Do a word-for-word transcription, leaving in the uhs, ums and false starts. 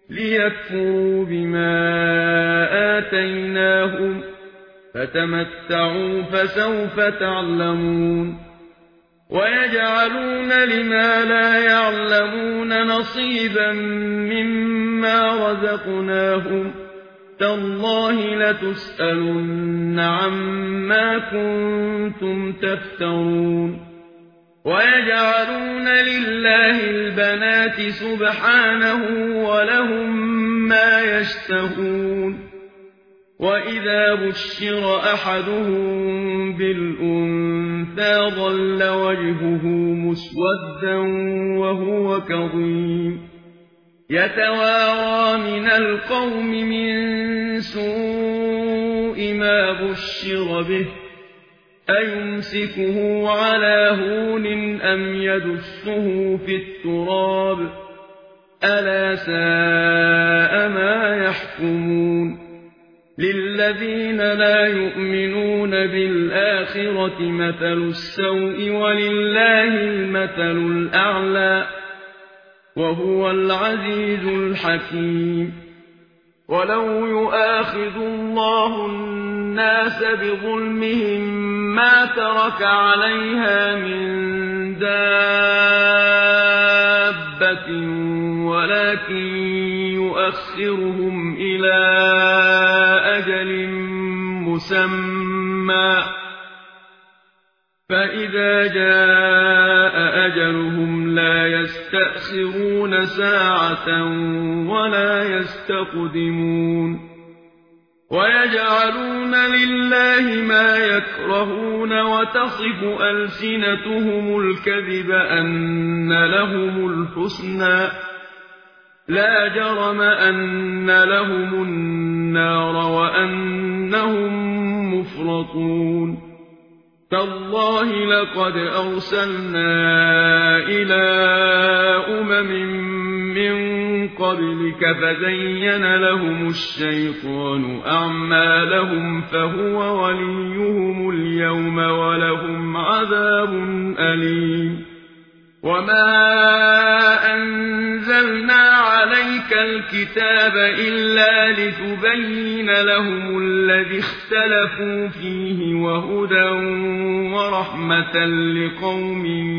ليكفروا بما آتيناهم فتمتعوا فسوف تعلمون ويجعلون لما لا يعلمون نصيبا مما رزقناهم تالله لتسألن عما كنتم تفترون ويجعلون لله البنات سبحانه ولهم ما يشتهون وإذا بشر أحدهم بالأنثى ظل وجهه مسودا وهو كظيم يتوارى من القوم من سوء ما بشر به أيمسكه على هون أم يدسه في التراب ألا ساء ما يحكمون للذين لا يؤمنون بالآخرة مثل السوء ولله المثل الأعلى وهو العزيز الحكيم ولو يؤاخذ الله الناس بظلمهم ما ترك عليها من دابة ولكن يؤخرهم إلى أجل مسمى فإذا جاء أجلهم لا يستأخرون ساعة ولا يستقدمون ويجعلون لله ما يكرهون وتصف ألسنتهم الكذب أن لهم الحسنى لا جرم أن لهم النار وأنهم مفرطون تالله لقد أرسلنا إلى أمم من قبلك فزين لهم الشيطان أعمالهم فهو وليهم اليوم ولهم عذاب أليم وما أنزلنا عليك الكتاب إلا لتبين لهم الذي اختلفوا فيه وهدى ورحمة لقوم